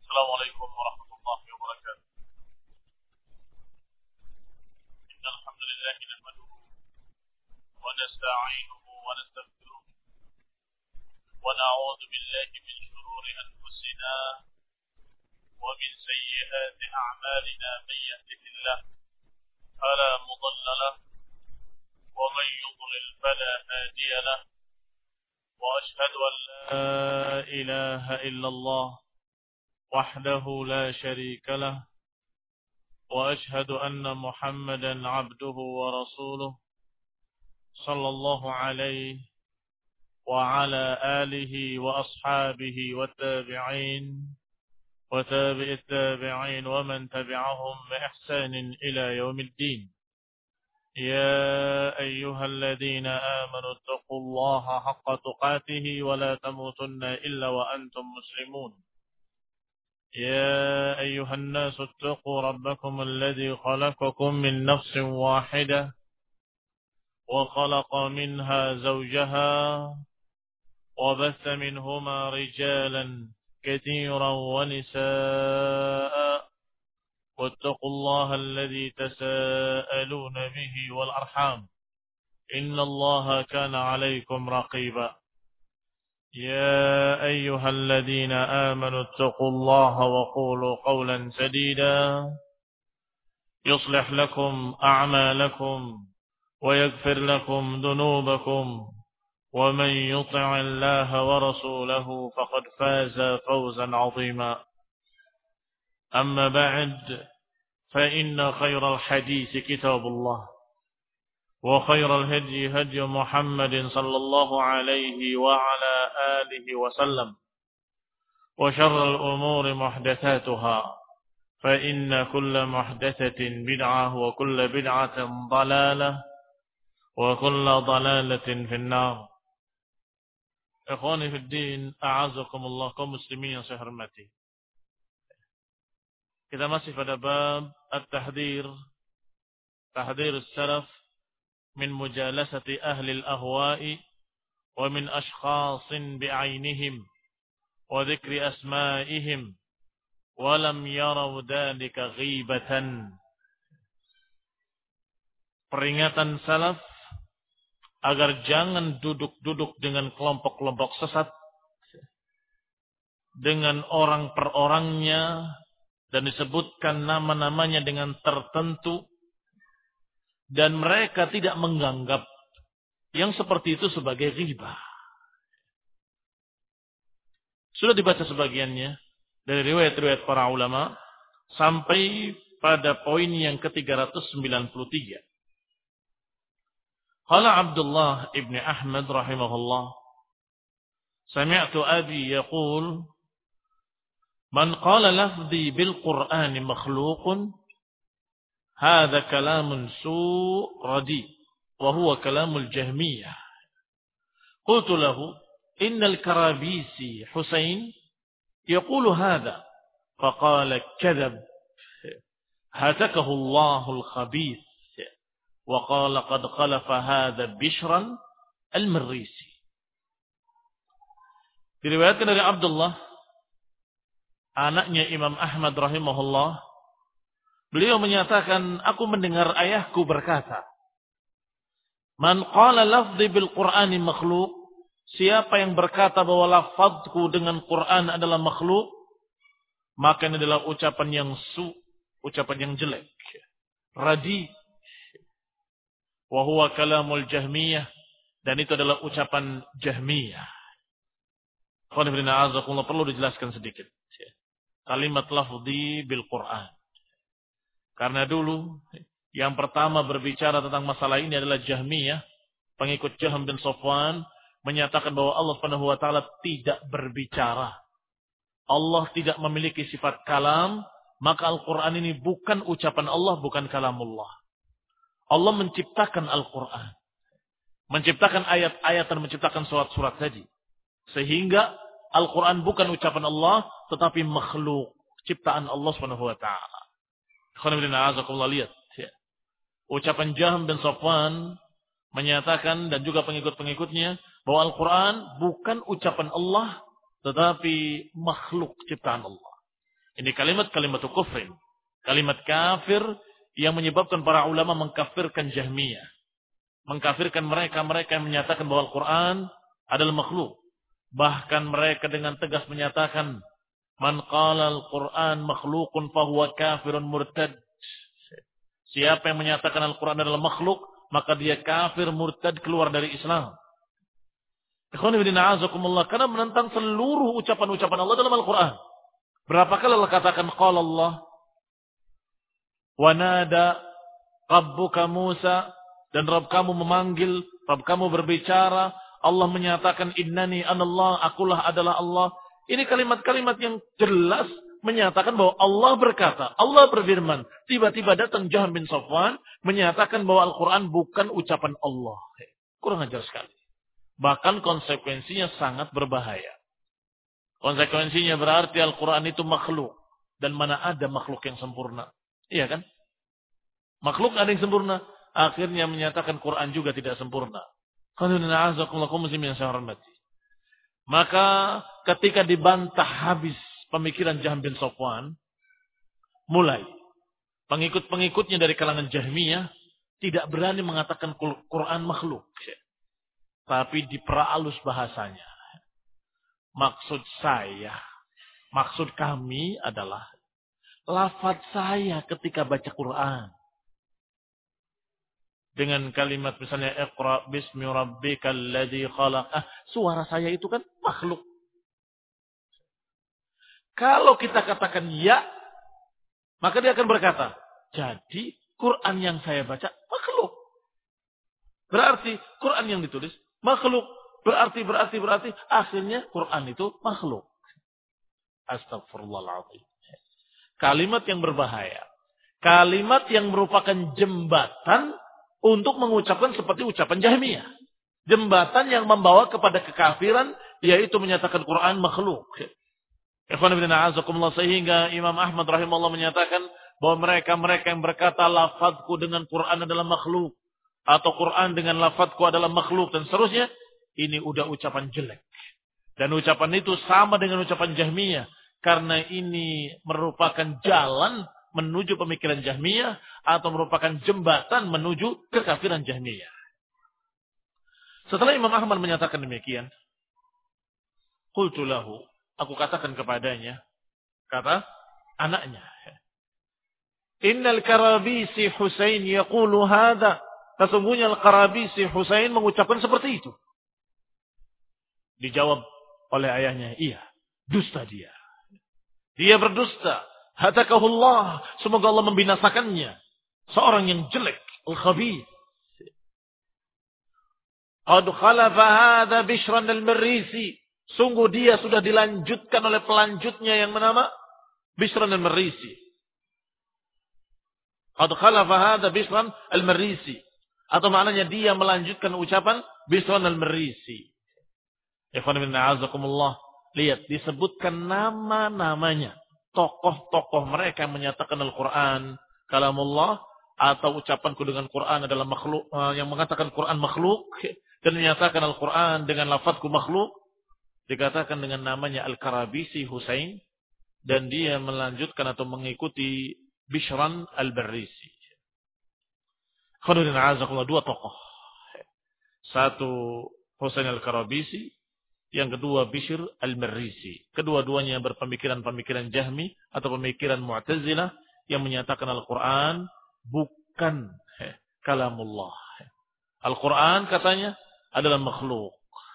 السلام عليكم ورحمة الله وبركاته. إن الحمد لله نحمده ونستعينه ونستغفره ونعوذ بالله من شرور أنفسنا ومن سيئات أعمالنا. من يهده الله فلا مضل له ومن يضلل فلا هادي له، وأشهد أن لا إله إلا الله وحده لا شريك له، وأشهد أن محمدا عبده ورسوله صلى الله عليه وعلى آله وأصحابه والتابعين وتابع التابعين ومن تبعهم بإحسان إلى يوم الدين. يا أيها الذين آمنوا اتقوا الله حق تقاته ولا تموتن إلا وأنتم مسلمون. يا أيها الناس اتقوا ربكم الذي خلقكم من نفس واحدة وخلق منها زوجها وبث منهما رجالا كثيرا ونساء، واتقوا الله الذي تساءلون به والأرحام إن الله كان عليكم رقيبا. يا أيها الذين آمنوا اتقوا الله وقولوا قولا سديدا يصلح لكم أعمالكم ويغفر لكم ذنوبكم، ومن يطع الله ورسوله فقد فاز فوزا عظيما. أما بعد، فإن خير الحديث كتاب الله، وخير الهدي هدي محمد صلى الله عليه وعلى آله وسلم، وشر الأمور محدثاتها، فإن كل محدثة بدعة وكل بدعة ضلالة وكل ضلالة في النار. إخواني في الدين، أعزكم الله kaum muslimin yang saya hormati. Kita masih pada bab at-tahdhir, tahdhir as-salaf min mujalasati ahli al-ahwa'i wa min ashkhasin bi'ainihim wa dhikri asma'ihim wa lam yaraw dhalika ghibatan. Peringatan salaf agar jangan duduk-duduk dengan kelompok-kelompok sesat, dengan orang per orangnya, dan disebutkan nama-namanya dengan tertentu, dan mereka tidak menganggap yang seperti itu sebagai ghibah. Sudah dibaca sebagiannya dari riwayat-riwayat para ulama sampai pada poin yang ke-393. Qala Abdullah ibn Ahmad rahimahullah, sami'tu abi yaqul, man qala lafzi bil Qur'ani makhluqun hadha kalamun radi wa huwa kalamul Jahmiyah. Qultu lahu innal Karabisi Husain yaqulu hadha, faqala kadhab hatakahu Allahul khabith, wa qala qad khalafa hadha Bishran al-Marrisi. Diriwayatkan dari Abdullah, anaknya Imam Ahmad rahimahullah, beliau menyatakan, aku mendengar ayahku berkata, man qala lafzi bil Qur'ani makhluk, siapa yang berkata bahwa lafazku dengan Quran adalah makhluk, maka ini adalah ucapan yang ucapan yang jelek, radi, wa huwa kalamul Jahmiyah, dan itu adalah ucapan Jahmiyah. Perlu dijelaskan sedikit kalimat lafzi bil Quran, karena dulu yang pertama berbicara tentang masalah ini adalah Jahmiyah, pengikut Jahm bin Safwan, menyatakan bahwa Allah Subhanahu wa taala tidak berbicara. Allah tidak memiliki sifat kalam, maka Al-Qur'an ini bukan ucapan Allah, bukan kalamullah. Allah menciptakan Al-Qur'an, menciptakan ayat-ayat dan menciptakan surat-surat tadi, sehingga Al-Qur'an bukan ucapan Allah tetapi makhluk, ciptaan Allah Subhanahu wa taala. Lihat ya. Ucapan Jahm bin Safwan menyatakan, dan juga pengikut-pengikutnya, bahwa Al-Quran bukan ucapan Allah tetapi makhluk ciptaan Allah. Ini kalimat kufrin. Kalimat kafir yang menyebabkan para ulama mengkafirkan Jahmiyah. Mengkafirkan mereka yang menyatakan bahwa Al-Quran adalah makhluk. Bahkan mereka dengan tegas menyatakan, man qala Al-Quran makhlukun fahuwa kafirun murtad. Siapa yang menyatakan Al-Quran adalah makhluk, maka dia kafir murtad keluar dari Islam. Karena menentang seluruh ucapan-ucapan Allah dalam Al-Quran. Berapa kali Allah katakan qala Allah wa nada rabbuka Musa, dan Rabb kamu memanggil, Rabb kamu berbicara, Allah menyatakan innani anallah, akulah adalah Allah. Ini kalimat-kalimat yang jelas menyatakan bahwa Allah berkata, Allah berfirman. Tiba-tiba datang Jahm bin Safwan menyatakan bahwa Al-Quran bukan ucapan Allah. Kurang ajar sekali. Bahkan konsekuensinya sangat berbahaya. Konsekuensinya berarti Al-Quran itu makhluk. Dan mana ada makhluk yang sempurna. Iya kan? Makhluk ada yang sempurna. Akhirnya menyatakan Quran juga tidak sempurna. Maka ketika dibantah habis pemikiran Jahm bin Safwan, mulai pengikut-pengikutnya dari kalangan Jahmiyah tidak berani mengatakan Quran makhluk. Tapi diperhalus bahasanya. Maksud kami adalah lafaz saya ketika baca Quran. Dengan kalimat misalnya Iqra bismi rabbikal ladzi khalaq. Suara saya itu kan makhluk. Kalau kita katakan ya, maka dia akan berkata, jadi Quran yang saya baca makhluk. Berarti Quran yang ditulis makhluk. Berarti akhirnya Quran itu makhluk. Astagfirullahaladzim. Kalimat yang berbahaya. Kalimat yang merupakan jembatan untuk mengucapkan seperti ucapan Jahmiyah. Jembatan yang membawa kepada kekafiran, yaitu menyatakan Quran makhluk. Sehingga Imam Ahmad rahimahullah menyatakan bahwa mereka yang berkata lafadzku dengan Quran adalah makhluk. Atau Quran dengan lafadzku adalah makhluk. Dan seterusnya. Ini udah ucapan jelek. Dan ucapan itu sama dengan ucapan Jahmiyah. Karena ini merupakan jalan menuju pemikiran Jahmiyah. Atau merupakan jembatan menuju kekafiran Jahmiyah. Setelah Imam Ahmad menyatakan demikian. Qultu lahu. Aku katakan kepadanya. Kata anaknya. Innal Karabisi Husain yaqulu hadha. Sesungguhnya Al-Karabisi Husain mengucapkan seperti itu. Dijawab oleh ayahnya. Iya. Dusta dia. Dia berdusta. Hatakahullah. Semoga Allah membinasakannya. Seorang yang jelek. Al-Khabith. Qad khalafa hadha Bishran al-Marrisi. Sungguh dia sudah dilanjutkan oleh pelanjutnya yang bernama Bishran al-Marrisi. Qad khalafa hadha Bishran al-Marrisi. Atau maknanya dia melanjutkan ucapan Bishran al-Marrisi. Ikhwan bin a'azakumullah. Lihat, disebutkan nama-namanya. Tokoh-tokoh mereka yang menyatakan Al-Quran kalamullah, atau ucapanku dengan Quran adalah makhluk, yang mengatakan Quran makhluk, dan menyatakan Al-Quran dengan lafadzku makhluk, dikatakan dengan namanya Al-Karabisi Husain, dan dia melanjutkan atau mengikuti Bishran al-Barrisi. Ikhwan bin a'azakumullah, dua tokoh. Satu Husain al-Karabisi, yang kedua Bishr al-Marrisi. Kedua-duanya berpemikiran-pemikiran Jahmi atau pemikiran Mu'tazilah yang menyatakan Al-Quran bukan kalamullah. Al-Quran katanya adalah makhluk.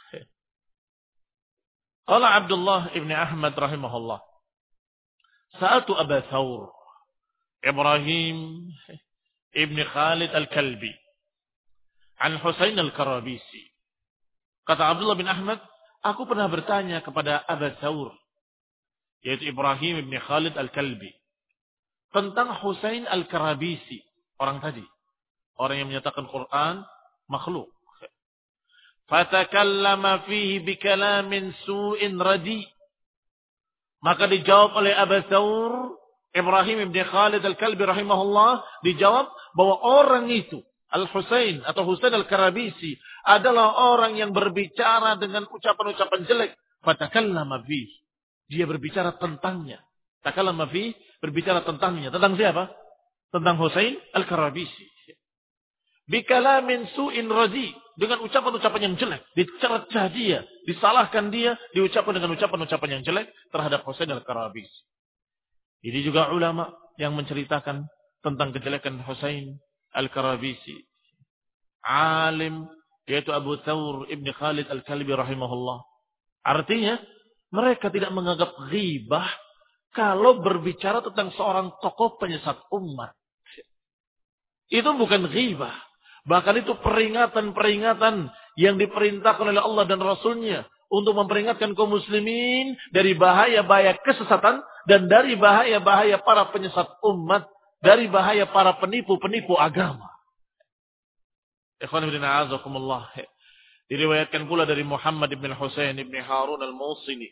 Qala Abdullah ibn Ahmad rahimahullah. Sa'atu Aba Thawr Ibrahim ibn Khalid al-Kalbi an Husain al-Karabisi. Kata Abdullah bin Ahmad, aku pernah bertanya kepada Aba Thawr, yaitu Ibrahim ibn Khalid al-Kalbi, tentang Husain al-Karabisi, orang tadi. Orang yang menyatakan Quran makhluk. Fatakallama fihi bikalamin su'in radi. Maka dijawab oleh Aba Thawr, Ibrahim ibn Khalid al-Kalbi rahimahullah, dijawab bahwa orang itu, Al-Husain atau Husain al-Karabisi, adalah orang yang berbicara dengan ucapan-ucapan jelek. Fatakallama fihi. Dia berbicara tentangnya. Takallama fi, berbicara tentangnya. Tentang siapa? Tentang Husain Al-Karabisi. Bikalamin su'in razi. Dengan ucapan-ucapan yang jelek. Dicercah dia. Disalahkan dia. Diucapkan dengan ucapan-ucapan yang jelek terhadap Husain Al-Karabisi. Ini juga ulama yang menceritakan tentang kejelekan Husain Al-Karabisi. Alim, yaitu Abu Thawr Ibn Khalid Al-Kalbi rahimahullah. Artinya, mereka tidak menganggap ghibah kalau berbicara tentang seorang tokoh penyesat umat. Itu bukan ghibah. Bahkan itu peringatan-peringatan yang diperintahkan oleh Allah dan Rasulnya untuk memperingatkan kaum muslimin dari bahaya-bahaya kesesatan dan dari bahaya-bahaya para penyesat umat, dari bahaya para penipu-penipu agama. Ikhwan ibn a'azakumullah. Diriwayatkan pula dari Muhammad ibn Husain ibn Harun al-Mawsili.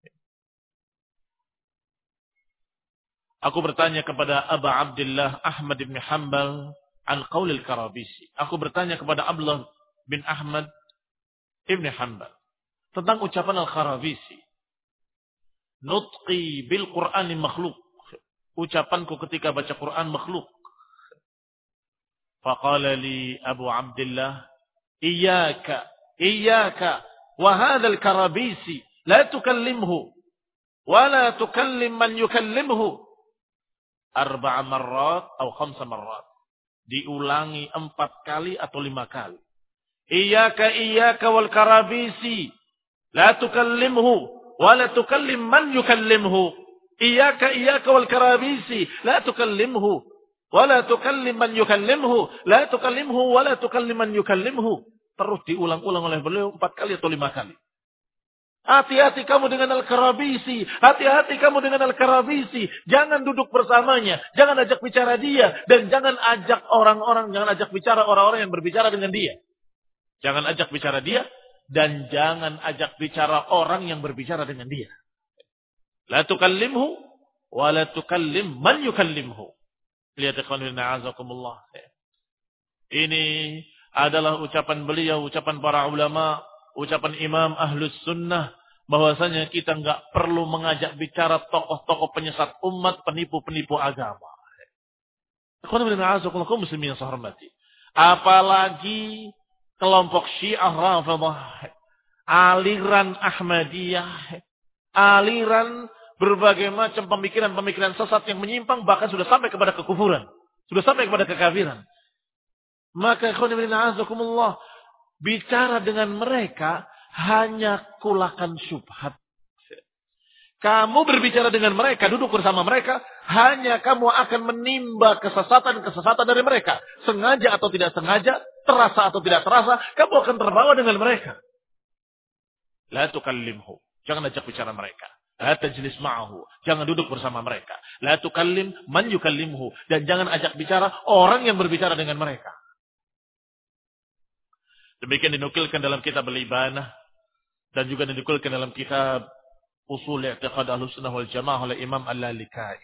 Aku bertanya kepada Aba Abdullah Ahmad ibn Hanbal an qaul al-Karabisi. Aku bertanya kepada Abdullah bin Ahmad ibn Hanbal tentang ucapan al-Karabisi. Nutqi bil Qur'ani makhluk. Ucapanku ketika baca Quran makhluk. Faqala li Abu Abdullah, Iyaka, wa hadha al-Karabisi, la tukallimhu, wa la tukallim man yukallimhu. 4 marrat atau 5 marrat. Diulangi 4 kali atau 5 kali. Iyaka wal Karabisi, la tukallimhu, wa la tukallim man yukallimhu. Iyaka wal Karabisi, la tukallimhu. Wala tukallim man yukallimhu, la tukallimhu wala tukallim man yukallimhu. Terus diulang-ulang oleh beliau 4 kali atau 5 kali. Hati-hati kamu dengan Al-Karabisi, hati-hati kamu dengan Al-Karabisi. Jangan duduk bersamanya, jangan ajak bicara dia dan jangan ajak bicara orang-orang yang berbicara dengan dia. Jangan ajak bicara dia dan jangan ajak bicara orang yang berbicara dengan dia. La tukallimhu wala tukallim man yukallimhu. Lihat ikhwan fillah azakumullah. Ini adalah ucapan beliau, ucapan para ulama, ucapan imam ahlus sunnah, bahwasanya kita enggak perlu mengajak bicara tokoh-tokoh penyesat umat, penipu-penipu agama. Ikhwan fillah azakumullah kaum muslimin yang saya hormati. Apalagi kelompok Syiah Rafidhah, aliran Ahmadiyah, aliran berbagai macam pemikiran-pemikiran sesat yang menyimpang, bahkan sudah sampai kepada kekufuran. Sudah sampai kepada kekafiran. Maka ikhwan fillah azakumullah, bicara dengan mereka hanya kulakan syubhat. Kamu berbicara dengan mereka, duduk bersama mereka, hanya kamu akan menimba kesesatan-kesesatan dari mereka. Sengaja atau tidak sengaja, terasa atau tidak terasa, kamu akan terbawa dengan mereka. La tukallimhu. Jangan ajak bicara mereka. La tajlis ma'ahu. Jangan duduk bersama mereka. La tukallim man yukallimhu. Dan jangan ajak bicara orang yang berbicara dengan mereka. Demikian dinukilkan dalam kitab Al-Ibanah. Dan juga dinukilkan dalam kitab Usul I'tiqad Ahlussunnah wal Jamaah oleh Imam Al-Lalikai.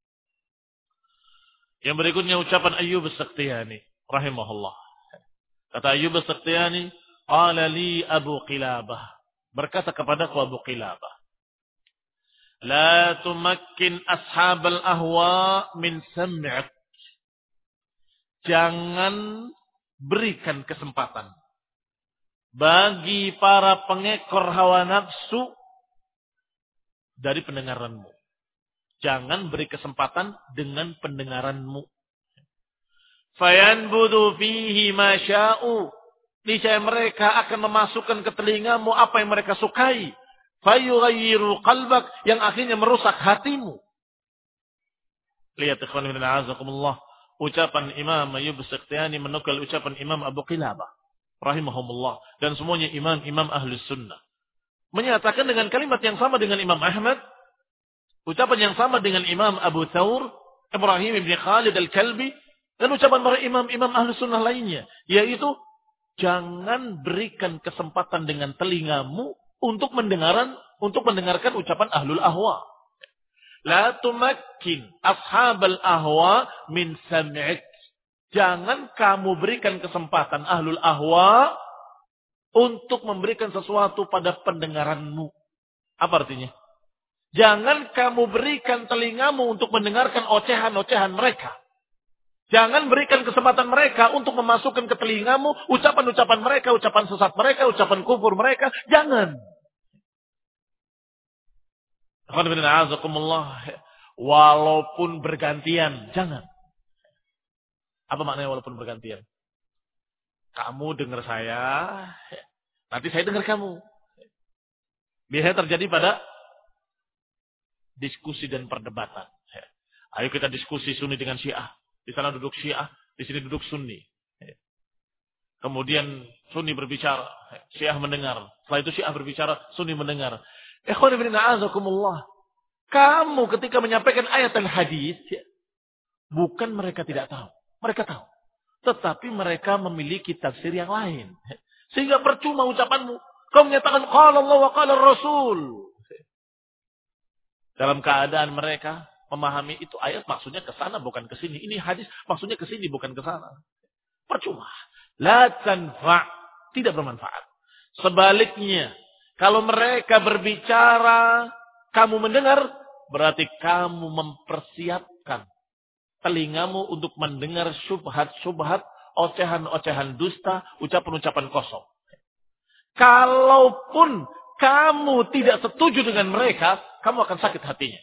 Yang berikutnya ucapan Ayyub As-Sakhtiyani rahimahullah. Kata Ayyub As-Sakhtiyani, qala li Abu Qilabah. Berkata kepadaku Abu Qilabah, la tumakkin ashabal ahwa min sam'ik. Jangan berikan kesempatan bagi para pengekor hawa nafsu dari pendengaranmu. Jangan beri kesempatan dengan pendengaranmu. Fayanbudu fihi ma sya'u. Niscaya mereka akan memasukkan ke telingamu apa yang mereka sukai. Fayughayyiru qalbak, yang akhirnya merusak hatimu. Lihat ikhwan fillah azakumullah, ucapan Imam Ayyub As-Sakhtiyani menukil ucapan Imam Abu Qilabah rahimahumullah dan semuanya imam-imam Ahlus Sunnah. Menyatakan dengan kalimat yang sama dengan Imam Ahmad, ucapan yang sama dengan Imam Abu Thawr, Ibrahim ibn Khalid Al-Kalbi, dan ucapan para imam-imam Ahlus Sunnah lainnya, yaitu jangan berikan kesempatan dengan telingamu untuk mendengarkan ucapan ahlul ahwa. La tumakkin ashabal ahwa min sam'ik. Jangan kamu berikan kesempatan ahlul ahwa untuk memberikan sesuatu pada pendengaranmu. Apa artinya? Jangan kamu berikan telingamu untuk mendengarkan ocehan-ocehan mereka. Jangan berikan kesempatan mereka untuk memasukkan ke telingamu ucapan-ucapan mereka, ucapan sesat mereka, ucapan kufur mereka. Jangan. Walaupun bergantian, jangan. Apa maknanya walaupun bergantian? Kamu dengar saya, nanti saya dengar kamu. Biasanya terjadi pada diskusi dan perdebatan. Ayo kita diskusi Sunni dengan Syiah. Di sana duduk Syiah, di sini duduk Sunni. Kemudian Sunni berbicara, Syiah mendengar. Setelah itu Syiah berbicara, Sunni mendengar. Ikhwan ibn a'azakumullah. Kamu ketika menyampaikan ayat dan hadis, bukan mereka tidak tahu. Mereka tahu. Tetapi mereka memiliki tafsir yang lain. Sehingga percuma ucapanmu. Kau menyatakan, qala Allah wa qala Rasul. Dalam keadaan mereka memahami itu ayat maksudnya ke sana bukan ke sini. Ini hadis maksudnya ke sini bukan ke sana. Percuma. La tanfa'. Tidak bermanfaat. Sebaliknya, kalau mereka berbicara, kamu mendengar, berarti kamu mempersiapkan telingamu untuk mendengar syubhat-syubhat, ocehan-ocehan dusta, ucapan-ucapan kosong. Kalaupun kamu tidak setuju dengan mereka, kamu akan sakit hatinya.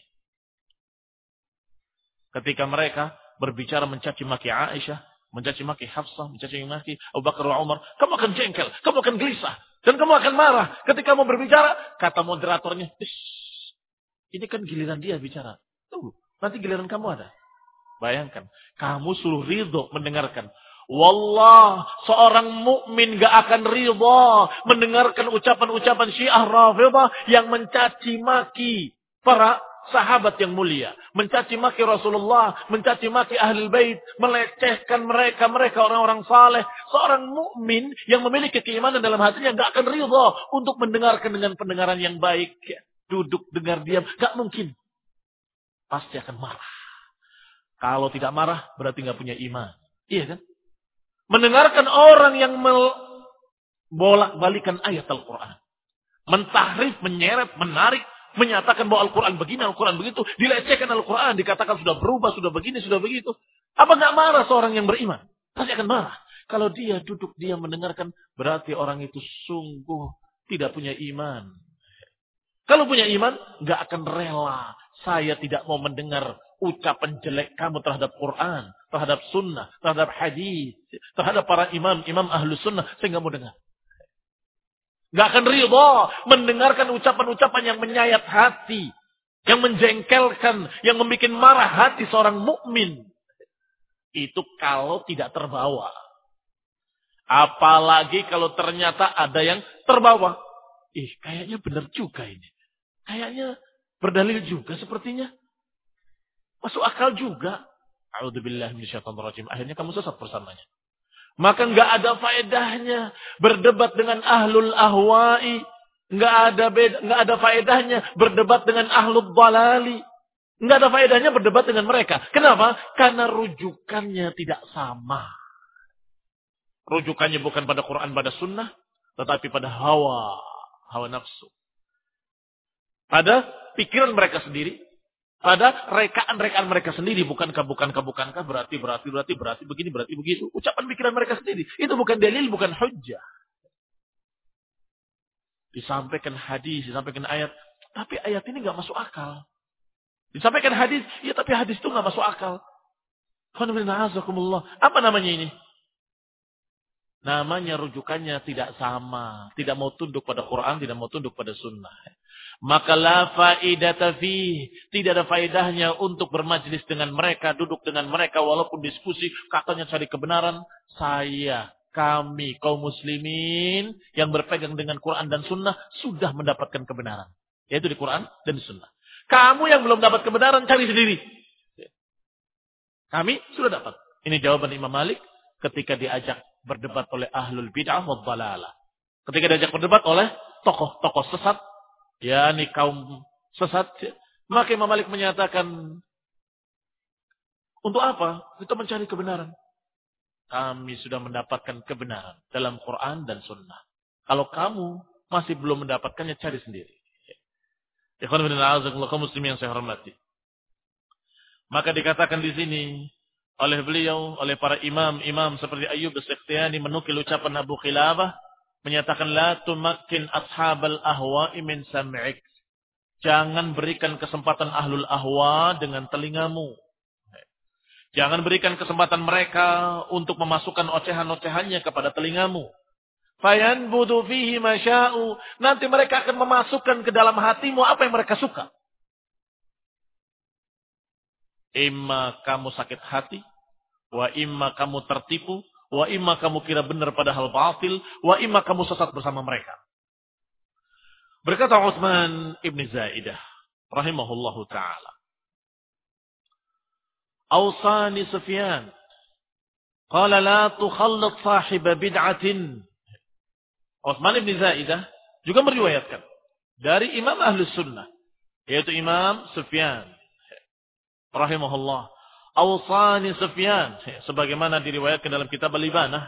Ketika mereka berbicara mencaci maki Aisyah, mencaci maki Hafsah, mencaci maki Abu Bakar wa Umar, kamu akan jengkel, kamu akan gelisah, dan kamu akan marah. Ketika mau berbicara, kata moderatornya, ini kan giliran dia bicara. Tunggu, nanti giliran kamu ada. Bayangkan, kamu suruh ridho mendengarkan. Wallah, seorang mukmin gak akan ridho mendengarkan ucapan-ucapan Syiah Rafidhah yang mencaci maki para sahabat yang mulia, mencaci maki Rasulullah, mencaci maki Ahlul Bait, melecehkan mereka orang-orang saleh. Seorang mukmin yang memiliki keimanan dalam hatinya gak akan ridho untuk mendengarkan dengan pendengaran yang baik. Duduk dengar diam, gak mungkin. Pasti akan marah. Kalau tidak marah, berarti gak punya iman. Iya kan? Mendengarkan orang yang bolak-balikan ayat Al-Quran. Mentahrif, menyeret, menarik, menyatakan bahwa Al-Quran begini, Al-Quran begitu. Dilecehkan Al-Quran, dikatakan sudah berubah, sudah begini, sudah begitu. Apa gak marah seorang yang beriman? Pasti akan marah. Kalau dia duduk, dia mendengarkan, berarti orang itu sungguh tidak punya iman. Kalau punya iman, gak akan rela. Saya tidak mau mendengar ucapan jelek kamu terhadap Quran, terhadap sunnah, terhadap hadis, terhadap para imam ahlu sunnah. Saya gak mau dengar. Gak akan ridha mendengarkan ucapan-ucapan yang menyayat hati, yang menjengkelkan, yang membuat marah hati seorang mukmin. Itu kalau tidak terbawa. Apalagi kalau ternyata ada yang terbawa. Kayaknya benar juga ini. Kayaknya berdalil juga sepertinya. Masuk akal juga. A'udzubillahi minasyaitonir rajim. Akhirnya kamu sesat bersamanya. Maka enggak ada faedahnya berdebat dengan ahlul ahwa'i. Enggak ada faedahnya berdebat dengan ahlul dhalali. Enggak ada faedahnya berdebat dengan mereka. Kenapa? Karena rujukannya tidak sama. Rujukannya bukan pada Quran, pada sunnah, tetapi pada hawa nafsu. Pada pikiran mereka sendiri, pada rekaan-rekaan mereka sendiri, bukankah berarti begini, berarti begitu. Ucapan pikiran mereka sendiri. Itu bukan dalil, bukan hujjah. Disampaikan hadis, disampaikan ayat, tapi ayat ini nggak masuk akal. Disampaikan hadis, ya tapi hadis itu nggak masuk akal. Apa namanya ini? Namanya rujukannya tidak sama. Tidak mau tunduk pada Quran, tidak mau tunduk pada sunnah. Maka la faidata fi. Tidak ada faedahnya untuk bermajlis dengan mereka, duduk dengan mereka, walaupun diskusi, katanya cari kebenaran. Kami, kaum muslimin, yang berpegang dengan Quran dan sunnah, sudah mendapatkan kebenaran. Yaitu di Quran dan sunnah. Kamu yang belum dapat kebenaran, cari sendiri. Kami sudah dapat. Ini jawaban Imam Malik ketika diajak berdebat oleh ahlul bid'ah wa dhalalah. Ketika diajak berdebat oleh tokoh-tokoh sesat, yakni kaum sesat, maka Imam Malik menyatakan, untuk apa? Kita mencari kebenaran. Kami sudah mendapatkan kebenaran dalam Quran dan sunnah. Kalau kamu masih belum mendapatkannya, cari sendiri. Ikhwan fillah kaum muslimin yang saya hormati. Maka dikatakan di sini oleh beliau, oleh para imam-imam seperti Ayyub As-Sikhtiyani menukil ucapan Abu Khilabah menyatakan la tumakkin ashabal ahwa'i min sam'ik. Jangan berikan kesempatan ahlul ahwa dengan telingamu. Jangan berikan kesempatan mereka untuk memasukkan ocehan-ocehannya kepada telingamu. Fayanbudu fihi masya'u. Nanti mereka akan memasukkan ke dalam hatimu apa yang mereka suka. Imma kamu sakit hati, wa imma kamu tertipu, wa imma kamu kira benar padahal batil, wa imma kamu sesat bersama mereka. Berkata Utsman ibn Zaidah rahimahullahu taala, Awsani Sufyan qala la tukhallit sahib bid'atin. Utsman ibn Zaidah juga meriwayatkan dari Imam Ahlus Sunnah, yaitu Imam Sufyan rahimahullah. Awsani Sufyan, sebagaimana diriwayatkan dalam kitab Al-Ibanah.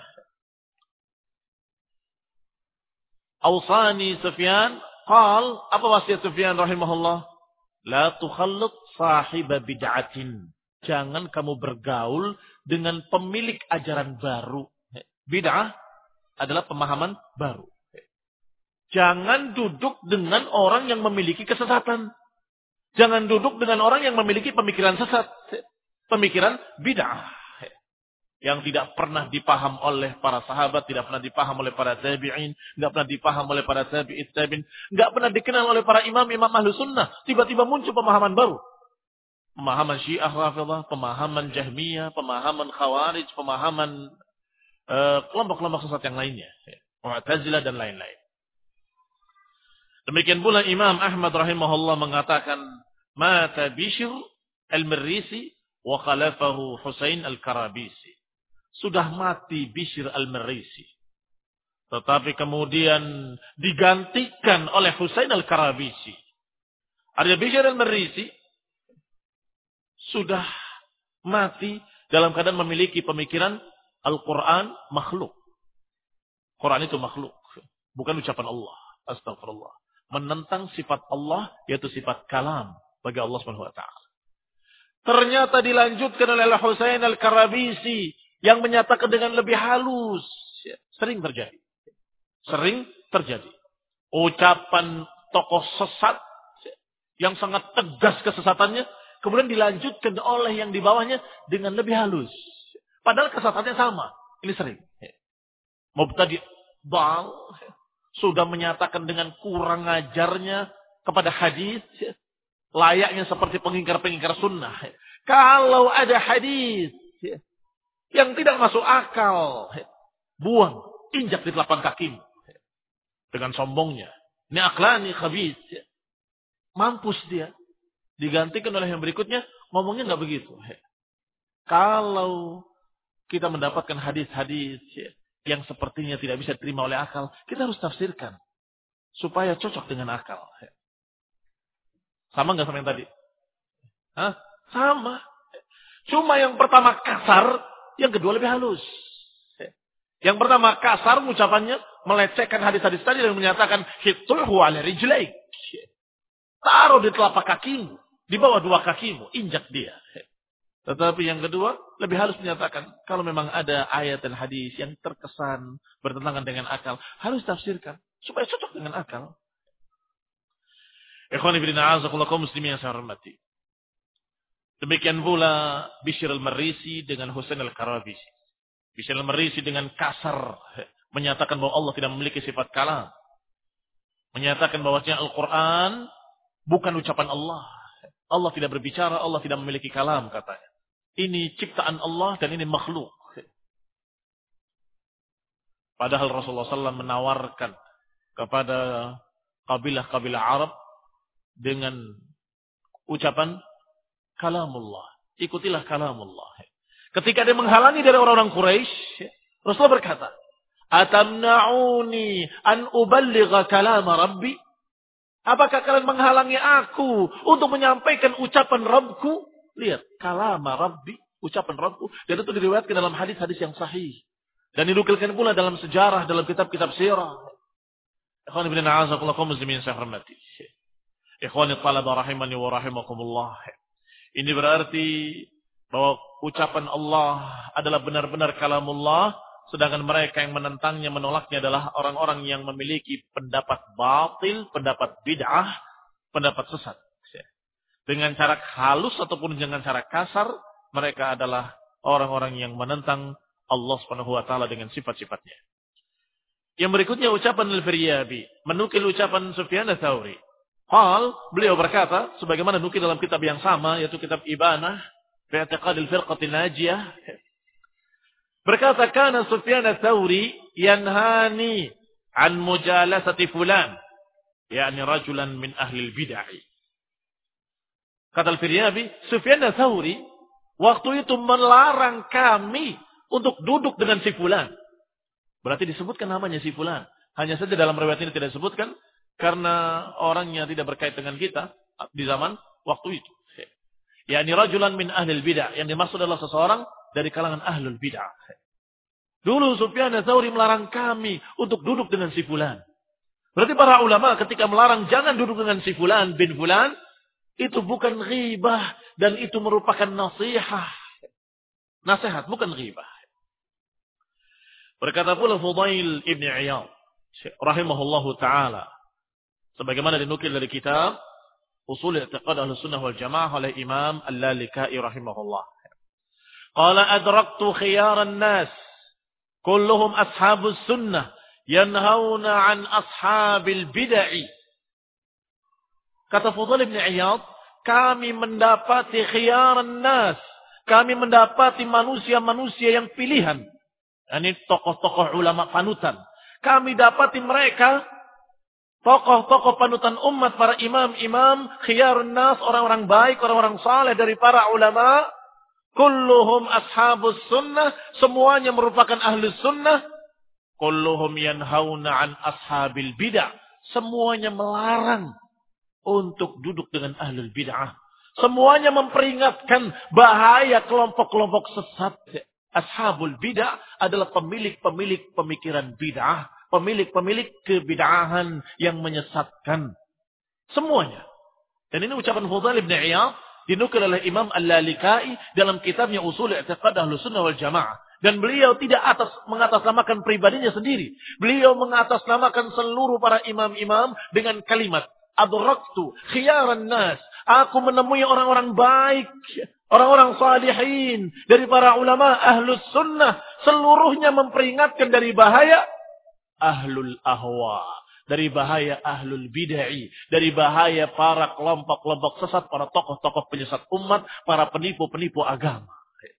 Awsani Sufyan, qal, apa wasiat Sufyan rahimahullah? La tukhallit sahiba bid'atin. Jangan kamu bergaul dengan pemilik ajaran baru. Bid'ah adalah pemahaman baru. Jangan duduk dengan orang yang memiliki kesesatan. Jangan duduk dengan orang yang memiliki pemikiran sesat. Pemikiran bid'ah. Yang tidak pernah dipaham oleh para sahabat, tidak pernah dipaham oleh para tabi'in, tidak pernah dipaham oleh para tabi'it tabi'in, tidak pernah dikenal oleh para imam-imam Ahlus Sunnah. Tiba-tiba muncul pemahaman baru. Pemahaman Syiah Rafidhah, pemahaman Jahmiyah, pemahaman Khawarij, pemahaman kelompok-kelompok sesat yang lainnya. Mu'tazilah dan lain-lain. Demikian pula Imam Ahmad rahimahullah mengatakan, mata Bishr al-Marrisi wa khalafahu Husain al-Karabisi. Sudah mati Bishr al-Marrisi. Tetapi kemudian digantikan oleh Husain al-Karabisi. Artinya Bishr al-Marrisi sudah mati dalam keadaan memiliki pemikiran Al-Quran makhluk. Quran itu makhluk. Bukan ucapan Allah. Astagfirullah. Menentang sifat Allah, yaitu sifat kalam bagi Allah SWT. Ternyata dilanjutkan oleh Husain al-Karabisi yang menyatakan dengan lebih halus. Sering terjadi. Sering terjadi. Ucapan tokoh sesat yang sangat tegas kesesatannya, kemudian dilanjutkan oleh yang di bawahnya dengan lebih halus. Padahal kesesatannya sama. Ini sering. Mubtadi' dal sudah menyatakan dengan kurang ajarnya kepada hadis, layaknya seperti pengingkar-pengingkar sunnah. Kalau ada hadis yang tidak masuk akal, buang, injak di telapak kakimu. Dengan sombongnya. Ini aklani khabith. Mampus dia. Digantikan oleh yang berikutnya, ngomongnya nggak begitu. Kalau kita mendapatkan hadis-hadis yang sepertinya tidak bisa diterima oleh akal, kita harus tafsirkan supaya cocok dengan akal. Sama nggak sama yang tadi? Hah? Sama. Cuma yang pertama kasar, yang kedua lebih halus. Yang pertama kasar ucapannya melecehkan hadis-hadis tadi dan menyatakan hitulhu ala rijlaik. Taruh di telapak kakimu, di bawah dua kakimu, injak dia. Tetapi yang kedua, lebih halus menyatakan, kalau memang ada ayat dan hadis yang terkesan bertentangan dengan akal, harus tafsirkan, supaya cocok dengan akal. Ikhwani fillah a'azakumullah kaum muslimin yang saya hormati. Demikian pula Bishr al-Marrisi dengan Husain al-Karabisi. Bishr al-Marrisi dengan kasar, menyatakan bahwa Allah tidak memiliki sifat kalam. Menyatakan bahwasanya Al-Quran bukan ucapan Allah. Allah tidak berbicara, Allah tidak memiliki kalam, katanya. Ini ciptaan Allah dan ini makhluk. Padahal Rasulullah SAW menawarkan kepada kabilah-kabilah Arab dengan ucapan kalamullah. Ikutilah kalamullah. Ketika dia menghalangi dari orang-orang Quraisy, Rasulullah berkata, Atamna'uni an uballigha kalama Rabbi? Apakah kalian menghalangi aku untuk menyampaikan ucapan Rabbku? Lihat, kalama Rabbi, ucapan Rabbku. Dan itu diriwayatkan dalam hadis-hadis yang sahih. Dan dinukilkan pula dalam sejarah, dalam kitab-kitab sirah. Ikhwan ibn a'azakullah kaum muslimin saya hormati. Ikhwani talaba rahimani wa rahimakumullah. Ini berarti bahwa ucapan Allah adalah benar-benar kalamullah, sedangkan mereka yang menentangnya, menolaknya adalah orang-orang yang memiliki pendapat batil, pendapat bid'ah, pendapat sesat. Dengan cara halus ataupun dengan cara kasar, mereka adalah orang-orang yang menentang Allah Subhanahu wa taala dengan sifat-sifatnya. Yang berikutnya ucapan Al-Firyabi, menukil ucapan Sufyan Ats-Tsauri. Beliau berkata, sebagaimana nukil dalam kitab yang sama, yaitu kitab Ibanah, fi i'tiqad al-firqah an-najiyah. Berkata, kana Sufyan Ats-Tsauri yanhani an mujalasati fulan, yakni rajulan min ahli al-bid'ah. Kata Al-Firyabi, Sufyan Ats-Tsauri waktu itu melarang kami untuk duduk dengan si fulan. Berarti disebutkan namanya si fulan. Hanya saja dalam riwayat ini tidak disebutkan karena orangnya tidak berkait dengan kita di zaman waktu itu. Yani rajulan min ahlil bid'ah. Yang dimaksud adalah seseorang dari kalangan ahlul bid'ah. Dulu Sufyan Ats-Tsauri melarang kami untuk duduk dengan si fulan. Berarti para ulama ketika melarang jangan duduk dengan si fulan bin fulan, itu bukan ghibah dan itu merupakan nasihat. Nasihat bukan ghibah. Berkata pula Fudail ibn Iyad rahimahullahu taala, sebagaimana dinukil dari kitab Ushul I'tiqad Ahlussunnah wal Jamaah oleh Imam Al-Lalikai rahimahullah. Qala adraktu khiyaran nas kulluhum ashabus sunnah yanhauna an ashabil bid'ah. Kata Fudail ibn Iyad, kami mendapati khiyaran nas, kami mendapati manusia-manusia yang pilihan. Ini tokoh-tokoh ulama panutan. Kami dapati mereka tokoh-tokoh panutan umat, para imam-imam, khiyarun nas, orang-orang baik, orang-orang saleh dari para ulama. Kulluhum ashabus sunnah, semuanya merupakan ahli sunnah. Kulluhum yanhauna an ashabil bid'ah, semuanya melarang untuk duduk dengan ahlul bid'ah. Semuanya memperingatkan bahaya kelompok-kelompok sesat. Ashabul bid'ah adalah pemilik-pemilik pemikiran bid'ah, pemilik-pemilik kebid'ahan yang menyesatkan. Semuanya. Dan ini ucapan Fudail ibn Iyad dinukil oleh Imam Al-Lalikai dalam kitabnya Ushul I'tiqad Ahlussunnah wal Jamaah. Dan beliau tidak mengatasnamakan pribadinya sendiri. Beliau mengatasnamakan seluruh para imam-imam dengan kalimat adraktu khiyaran nas. Aku menemui orang-orang baik, orang-orang salihin dari para ulama ahlus sunnah, seluruhnya memperingatkan dari bahaya ahlul ahwa, dari bahaya ahlul bid'ah, dari bahaya para kelompok-kelompok sesat, para tokoh-tokoh penyesat umat, para penipu-penipu agama.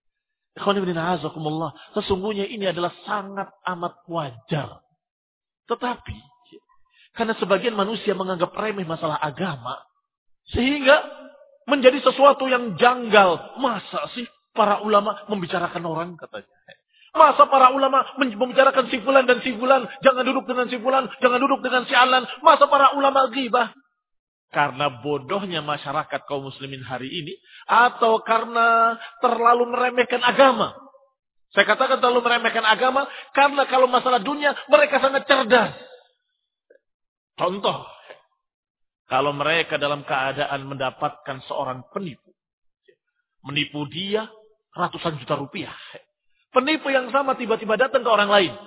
Sesungguhnya ini adalah sangat amat wajar. Tetapi karena sebagian manusia menganggap remeh masalah agama, sehingga menjadi sesuatu yang janggal. Masa sih para ulama membicarakan orang, katanya. Masa para ulama membicarakan si fulan dan si fulan, jangan duduk dengan si fulan, jangan duduk dengan si alan. Masa para ulama ghibah? Karena bodohnya masyarakat kaum muslimin hari ini, atau karena terlalu meremehkan agama. Saya katakan terlalu meremehkan agama, karena kalau masalah dunia, mereka sangat cerdas. Contoh, kalau mereka dalam keadaan mendapatkan seorang penipu. Menipu dia ratusan juta rupiah. Penipu yang sama tiba-tiba datang ke orang lain.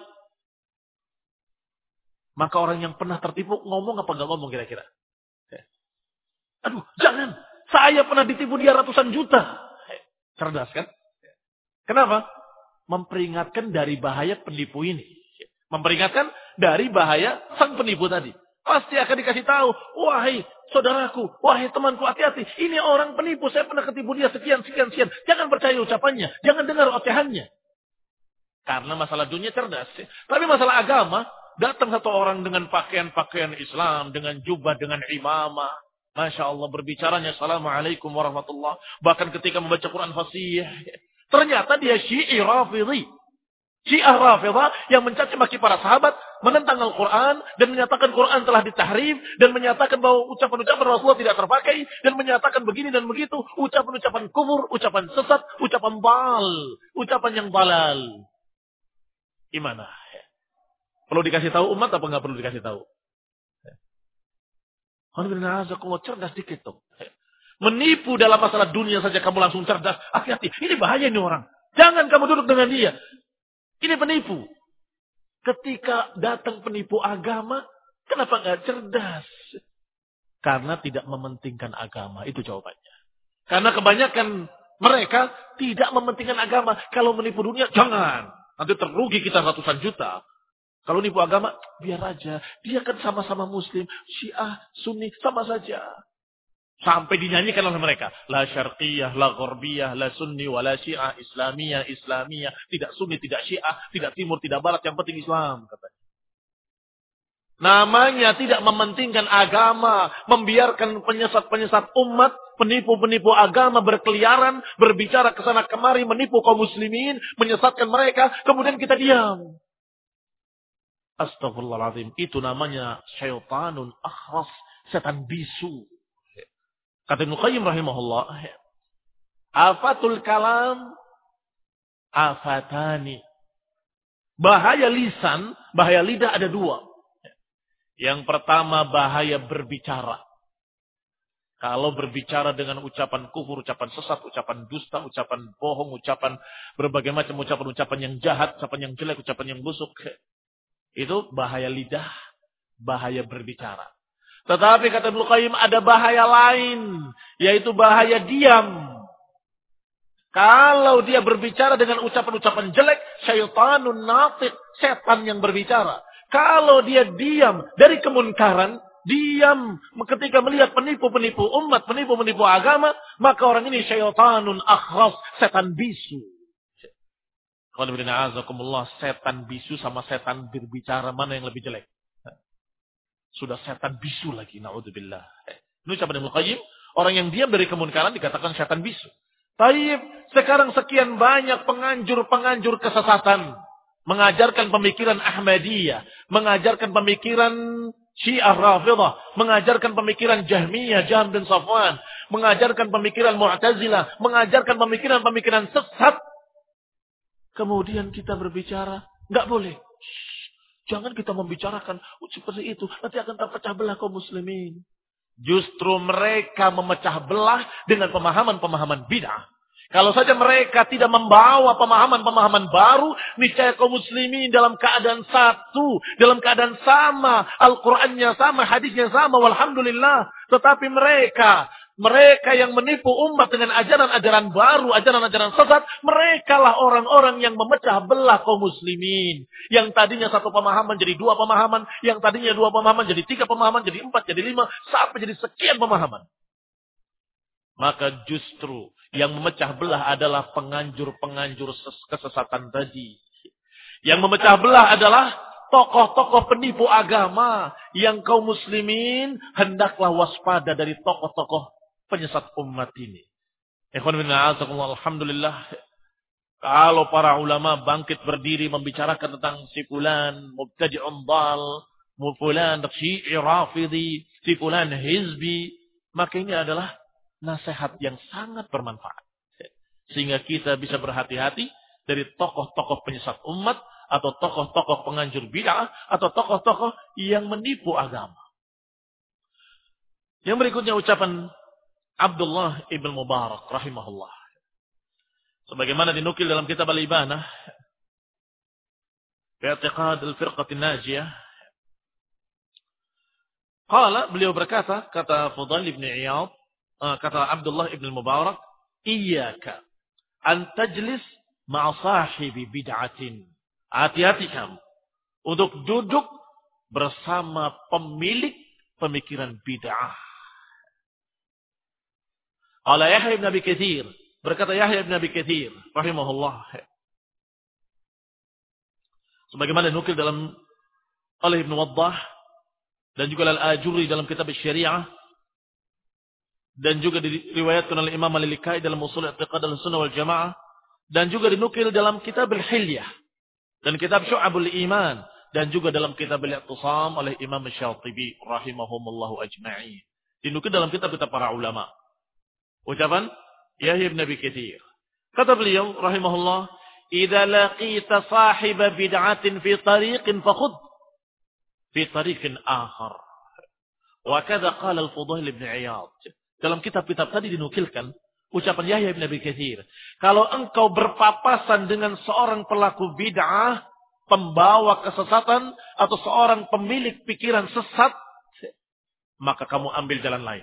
Maka orang yang pernah tertipu ngomong apa enggak ngomong kira-kira? Aduh, jangan. Saya pernah ditipu dia ratusan juta. Cerdas kan? Kenapa? Memperingatkan dari bahaya penipu ini. Memperingatkan dari bahaya sang penipu tadi. Pasti akan dikasih tahu, wahai saudaraku, wahai temanku, hati-hati. Ini orang penipu, saya pernah ketipu dia sekian. Jangan percaya ucapannya, jangan dengar ocehannya. Karena masalah dunia cerdas. Tapi masalah agama, datang satu orang dengan pakaian-pakaian Islam, dengan jubah, dengan imamah. Masya Allah, berbicaranya, Assalamualaikum warahmatullah. Bahkan ketika membaca Quran fasih, ternyata dia Syi'i Rafidhi. Syiah Rafidah yang mencaci maki para sahabat, menentang Al-Quran, dan menyatakan Quran telah ditahrif, dan menyatakan bahwa ucapan-ucapan Rasulullah tidak terpakai, dan menyatakan begini dan begitu, ucapan-ucapan kufur, ucapan sesat, ucapan bal, ucapan yang balal. Gimana? Perlu dikasih tahu umat apa nggak perlu dikasih tahu? Cerdas dikit tuh. Menipu dalam masalah dunia saja kamu langsung cerdas. Hati-hati, ini bahaya ini orang. Jangan kamu duduk dengan dia. Ini penipu. Ketika datang penipu agama, kenapa nggak cerdas? Karena tidak mementingkan agama. Itu jawabannya. Karena kebanyakan mereka tidak mementingkan agama. Kalau menipu dunia, jangan. Nanti terrugi kita ratusan juta. Kalau nipu agama, biar aja. Dia kan sama-sama muslim. Syiah, sunni, sama saja. Sampai dinyanyikan oleh mereka. La syarqiyah, la ghorbiyah, la sunni, wa la syiah, islamiyah, islamiyah. Tidak sunni, tidak syiah, tidak timur, tidak barat. Yang penting Islam, katanya. Namanya tidak mementingkan agama. Membiarkan penyesat-penyesat umat, penipu-penipu agama berkeliaran, berbicara kesana kemari, menipu kaum muslimin, menyesatkan mereka. Kemudian kita diam. Astagfirullahaladzim. Itu namanya syaitanun akhras. Setan bisu. Kata Ibnu Qayyim rahimahullah, afatul kalam afatani. Bahaya lisan, bahaya lidah ada dua. Yang pertama bahaya berbicara. Kalau berbicara dengan ucapan kufur, ucapan sesat, ucapan dusta, ucapan bohong, ucapan berbagai macam ucapan-ucapan yang jahat, ucapan yang jelek, ucapan yang busuk. Itu bahaya lidah, bahaya berbicara. Tetapi kata Ibnu Qayyim ada bahaya lain, yaitu bahaya diam. Kalau dia berbicara dengan ucapan-ucapan jelek, syaitanun natiq, setan yang berbicara. Kalau dia diam dari kemunkaran, diam ketika melihat penipu-penipu umat, penipu-penipu agama, maka orang ini syaitanun akhras, setan bisu. Setan bisu sama setan berbicara, mana yang lebih jelek? Sudah setan bisu lagi, na'udzubillah. Ini ucapan Ibnu Qayyim, orang yang diam dari kemunkaran dikatakan setan bisu. Taib, sekarang sekian banyak penganjur-penganjur kesesatan. Mengajarkan pemikiran Ahmadiyah, mengajarkan pemikiran Syiah Rafidah, mengajarkan pemikiran Jahmiyah, Jahm bin Safwan, mengajarkan pemikiran Mu'tazilah, mengajarkan pemikiran-pemikiran sesat. Kemudian kita berbicara, nggak boleh. Jangan kita membicarakan seperti itu. Nanti akan terpecah belah kaum muslimin. Justru mereka memecah belah dengan pemahaman-pemahaman bid'ah. Kalau saja mereka tidak membawa pemahaman-pemahaman baru, niscaya kaum muslimin dalam keadaan satu, dalam keadaan sama, Al-Qur'annya sama, hadisnya sama, walhamdulillah. Tetapi mereka yang menipu umat dengan ajaran-ajaran baru, ajaran-ajaran sesat, merekalah orang-orang yang memecah belah kaum muslimin. Yang tadinya satu pemahaman jadi dua pemahaman, yang tadinya dua pemahaman jadi tiga pemahaman, jadi empat, jadi lima, sampai jadi sekian pemahaman. Maka justru yang memecah belah adalah penganjur-penganjur kesesatan tadi. Yang memecah belah adalah tokoh-tokoh penipu agama yang kaum muslimin hendaklah waspada dari tokoh-tokoh penyesat umat ini. Alhamdulillah, kalau para ulama bangkit berdiri membicarakan tentang si fulan mubtadi'un dhal, fulan syi'i rafidhi, si fulan hizbi, maka ini adalah nasihat yang sangat bermanfaat. Sehingga kita bisa berhati-hati dari tokoh-tokoh penyesat umat, atau tokoh-tokoh penganjur bid'ah, atau tokoh-tokoh yang menipu agama. Yang berikutnya ucapan Abdullah ibn Mubarak rahimahullah. Sebagaimana dinukil dalam kitab Al-Ibanah, I'tiqad al-Firqah an-Najiyah. Beliau berkata, kata Fudail ibn Iyad, kata Abdullah ibn Mubarak, iyyaka an tajlis ma'a sahibi bid'atin. Hati-hati kamu untuk duduk bersama pemilik pemikiran bid'ah. Qala Yahya ibn Abi Katsir, berkata Yahya ibn Abi Katsir rahimahullah, sebagaimana dinukil dalam oleh Ibnu Waddah dan juga Al-Ajuri dalam kitab Syariah, dan juga diriwayatkan oleh Imam Al-Likai dalam Ushul I'tiqad Ahlussunnah wal Jamaah, dan juga dinukil dalam kitab Al-Hilyah dan kitab Syu'abul Iman, dan juga dalam kitab Al-I'tisam oleh Imam Syatibi rahimahumullahu ajma'in. Dinukil dalam kitab-kitab para ulama. Ucapan Yahya ibn Abi Katsir. Kata beliau rahimahullah, "Idza laqita sahiba bid'atin fi tariqin fakhudh fi tariqin akhar." Wa kadza qala al-Fudail ibn Iyad. Dalam kitab-kitab tadi dinukilkan ucapan Yahya bin Abi Katsir. Kalau engkau berpapasan dengan seorang pelaku bid'ah, pembawa kesesatan, atau seorang pemilik pikiran sesat, maka kamu ambil jalan lain.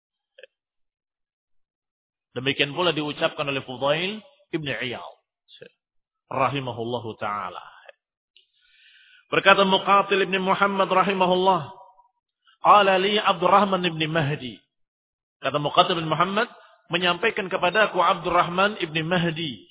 Demikian pula diucapkan oleh Fudail ibn Iyad rahimahullahu ta'ala. Berkata Muqatil ibn Muhammad rahimahullah, qala li Abdurrahman ibn Mahdi. Kata Muqatil ibn Muhammad, menyampaikan kepadaku Abdurrahman ibn Mahdi,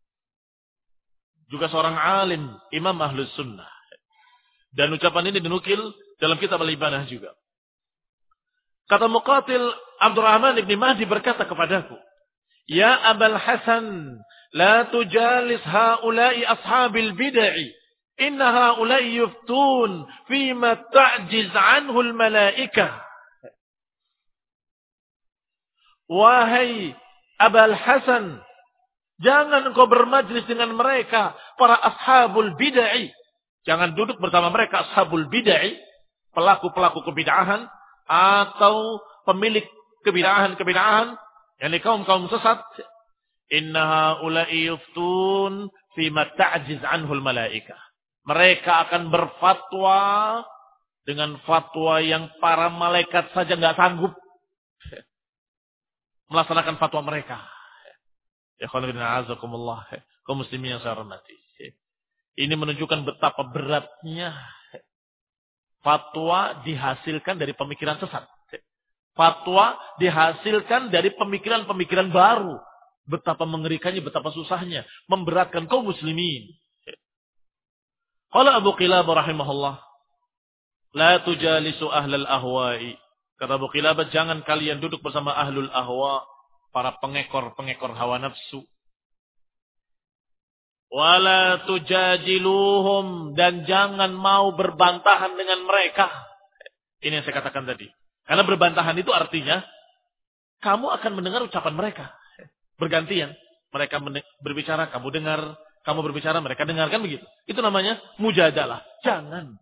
juga seorang alim, imam ahlus sunnah. Dan ucapan ini dinukil dalam kitab Al-Ibanah juga. Kata Muqatil, Abdurrahman ibn Mahdi berkata kepadaku, ya Abul Hasan, la tujalis haula'i ashabil bid'ah. Inna haula'i yuftun fima ta'jiz anhu al-malaikah. Wahai Abul Hasan, jangan engkau bermajlis dengan mereka, para ashabul bid'ah. Jangan duduk bersama mereka ashabul bid'ah, pelaku-pelaku kebid'ahan atau pemilik kebid'ahan, yakni kaum-kaum sesat. Inna haula'i yuftun fima ta'jiz anhu al-malaikah. Mereka akan berfatwa dengan fatwa yang para malaikat saja enggak sanggup melaksanakan fatwa mereka. Ya khairullahazakumullah, kaum muslimin yang saya hormati. Ini menunjukkan betapa beratnya fatwa dihasilkan dari pemikiran sesat. Fatwa dihasilkan dari pemikiran-pemikiran baru. Betapa mengerikannya, betapa susahnya, memberatkan kaum muslimin. Qala Abu Qilabah rahimahullah, la tujalisu ahlal ahwa'i. Kata Abu Qilabah, jangan kalian duduk bersama ahlul ahwa, para pengekor hawa nafsu. Wala tujadiluhum, dan jangan mau berbantahan dengan mereka. Ini yang saya katakan tadi. Karena berbantahan itu artinya kamu akan mendengar ucapan mereka. Bergantian. Mereka berbicara, kamu dengar. Kamu berbicara, mereka dengar. Kan begitu. Itu namanya mujadalah. Jangan.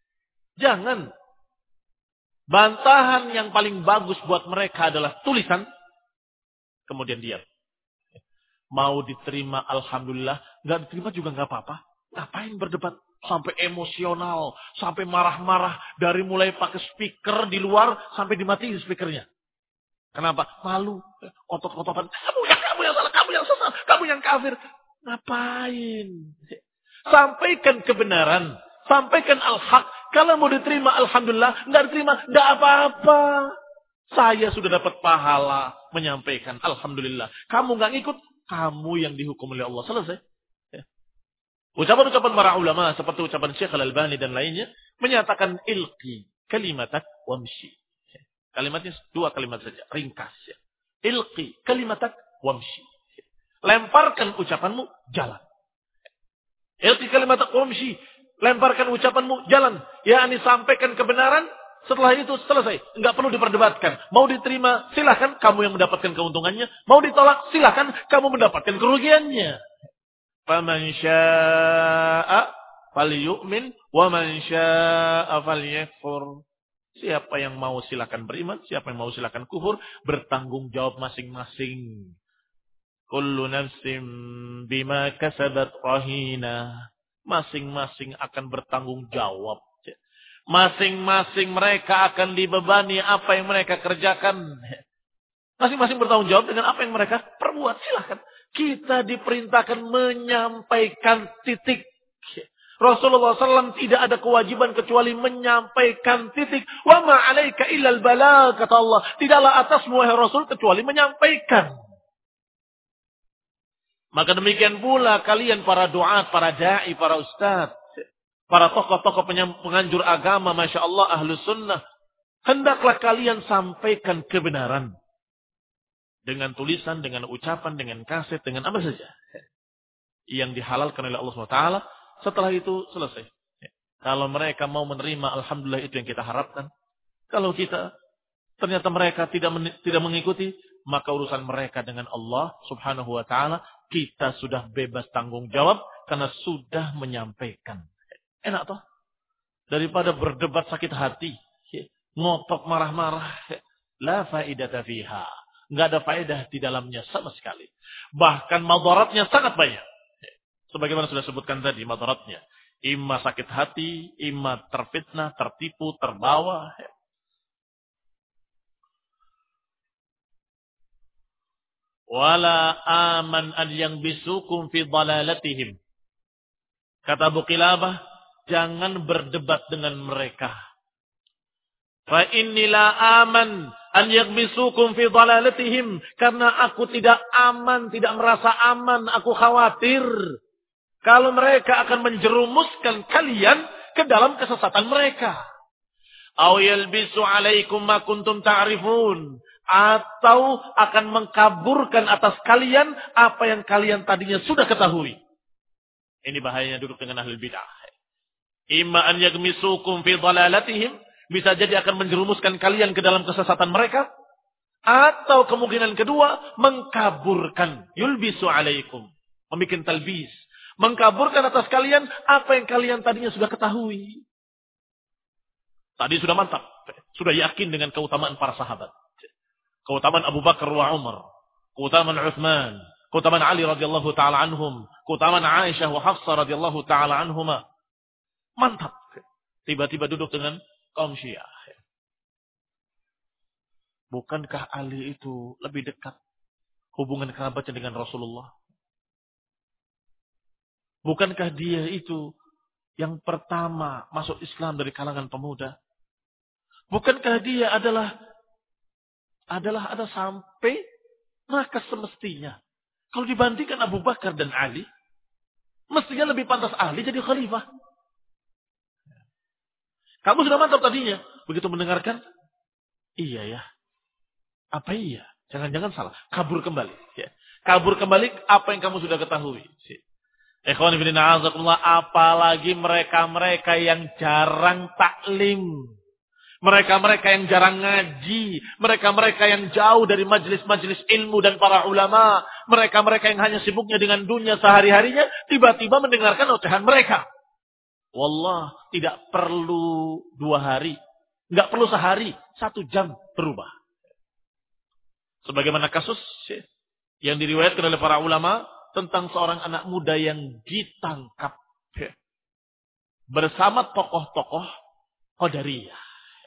Bantahan yang paling bagus buat mereka adalah tulisan. Kemudian diam. Mau diterima, alhamdulillah. Nggak diterima juga nggak apa-apa. Ngapain berdebat? Sampai emosional. Sampai marah-marah. Dari mulai pakai speaker di luar. Sampai dimatiin speakernya. Kenapa? Malu. Otot-ototan. Kamu yang salah. Kamu yang sesat. Kamu yang kafir. Ngapain? Sampaikan kebenaran. Sampaikan al-haq. Kalau mau diterima, alhamdulillah. Nggak diterima, nggak apa-apa. Saya sudah dapat pahala menyampaikan. Alhamdulillah. Kamu nggak ngikut, kamu yang dihukum oleh Allah. Selesai. Ucapan-ucapan para ulama seperti ucapan Syekh Al-Albani dan lainnya menyatakan ilqi kalimatak wamshi. Kalimatnya 2 kalimat saja, ringkas. Ilqi kalimatak wamshi. Lemparkan ucapanmu, jalan. Ilqi kalimatak wamshi. Lemparkan ucapanmu, jalan. Yakni sampaikan kebenaran, setelah itu selesai. Enggak perlu diperdebatkan. Mau diterima, silahkan kamu yang mendapatkan keuntungannya. Mau ditolak, silahkan kamu mendapatkan kerugiannya. Faman syaa falyu'min wa man syaa falyakfur. Siapa yang mau silakan beriman, siapa yang mau silakan kufur, bertanggung jawab masing-masing. Kullu nafsin bima kasabat rahina. Masing-masing akan bertanggung jawab. Masing-masing mereka akan dibebani apa yang mereka kerjakan. Masing-masing bertanggung jawab dengan apa yang mereka perbuat. Silahkan. Kita diperintahkan menyampaikan titik. Rasulullah SAW tidak ada kewajiban kecuali menyampaikan titik. Wa ma'alaika illal balagh, kata Allah. Tidaklah atasmu wahai Rasul kecuali menyampaikan. Maka demikian pula kalian para duat, para da'i, para ustaz, para tokoh-tokoh penganjur agama, Masya Allah, Ahlus Sunnah. Hendaklah kalian sampaikan kebenaran. Dengan tulisan, dengan ucapan, dengan kaset, dengan apa saja. Yang dihalalkan oleh Allah SWT. Setelah itu selesai. Kalau mereka mau menerima, alhamdulillah itu yang kita harapkan. Kalau kita, ternyata mereka tidak mengikuti, maka urusan mereka dengan Allah Subhanahu wa ta'ala, kita sudah bebas tanggung jawab karena sudah menyampaikan. Enak toh? Daripada berdebat sakit hati, ngotot marah-marah, la faidata fiha. Enggak ada faedah di dalamnya sama sekali. Bahkan madaratnya sangat banyak. Sebagaimana sudah sebutkan tadi, madaratnya. Imma sakit hati, imma terfitnah, tertipu, terbawa. Wala aman an yang bisukum fi dalalatihim. Kata Abu Qilabah, jangan berdebat dengan mereka. Fa innila aman an yaghmisukum fi dalalatihim, karena aku tidak aman, tidak merasa aman, aku khawatir kalau mereka akan menjerumuskan kalian ke dalam kesesatan mereka. Aw yalbisu alaikum ma kuntum ta'rifun, atau akan mengkaburkan atas kalian apa yang kalian tadinya sudah ketahui. Ini bahayanya duduk dengan ahli bid'ah. Imma an yaghmisukum fi dalalatihim, bisa jadi akan menjerumuskan kalian ke dalam kesesatan mereka. Atau kemungkinan kedua, mengkaburkan. Yulbisu alaikum. Membikin talbis. Mengkaburkan atas kalian apa yang kalian tadinya sudah ketahui. Tadi sudah mantap. Sudah yakin dengan keutamaan para sahabat. Keutamaan Abu Bakar wa Umar. Keutamaan Uthman. Keutamaan Ali radhiyallahu ta'ala anhum. Keutamaan Aisyah wa Hafsah radhiyallahu ta'ala anhuma. Mantap. Tiba-tiba duduk dengan kaum Syiah. Bukankah Ali itu lebih dekat hubungan kerabatnya dengan Rasulullah? Bukankah dia itu yang pertama masuk Islam dari kalangan pemuda? Bukankah dia adalah ada sampai maka semestinya kalau dibandingkan Abu Bakar dan Ali, mestinya lebih pantas Ali jadi khalifah. Kamu sudah mantap tadinya. Begitu mendengarkan, iya ya. Apa iya? Jangan-jangan salah. Kabur kembali. Ya. Kabur kembali apa yang kamu sudah ketahui. Ikhwan fillah a'azakumullah, apalagi mereka-mereka yang jarang taklim. Mereka-mereka yang jarang ngaji. Mereka-mereka yang jauh dari majelis-majelis ilmu dan para ulama. Mereka-mereka yang hanya sibuknya dengan dunia sehari-harinya. Tiba-tiba mendengarkan ocehan mereka. Wallah, tidak perlu 2 hari. Enggak perlu sehari. 1 jam berubah. Sebagaimana kasus yang diriwayatkan oleh para ulama tentang seorang anak muda yang ditangkap bersama tokoh-tokoh Qadariyah.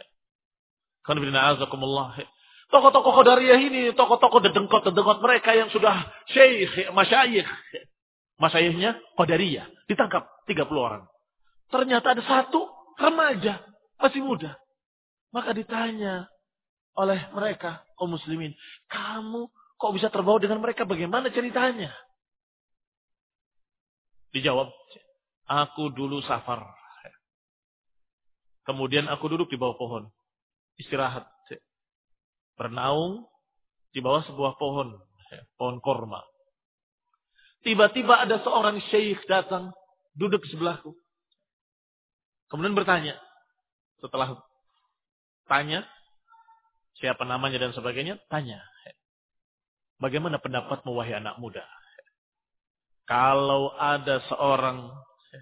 Tokoh-tokoh Qadariyah ini, tokoh-tokoh dedengkot mereka yang sudah syekh, masyayikh. Masyayikhnya Qadariyah. Ditangkap 30 orang. Ternyata ada 1 remaja, masih muda. Maka ditanya oleh mereka, kaum muslimin, kamu kok bisa terbawa dengan mereka? Bagaimana ceritanya? Dijawab, aku dulu safar. Kemudian aku duduk di bawah pohon. Istirahat. Bernaung di bawah sebuah pohon. Pohon korma. Tiba-tiba ada seorang syekh datang, duduk di sebelahku. Kemudian bertanya. Setelah tanya, siapa namanya dan sebagainya, tanya. Bagaimana pendapatmu wahai anak muda? Kalau ada seorang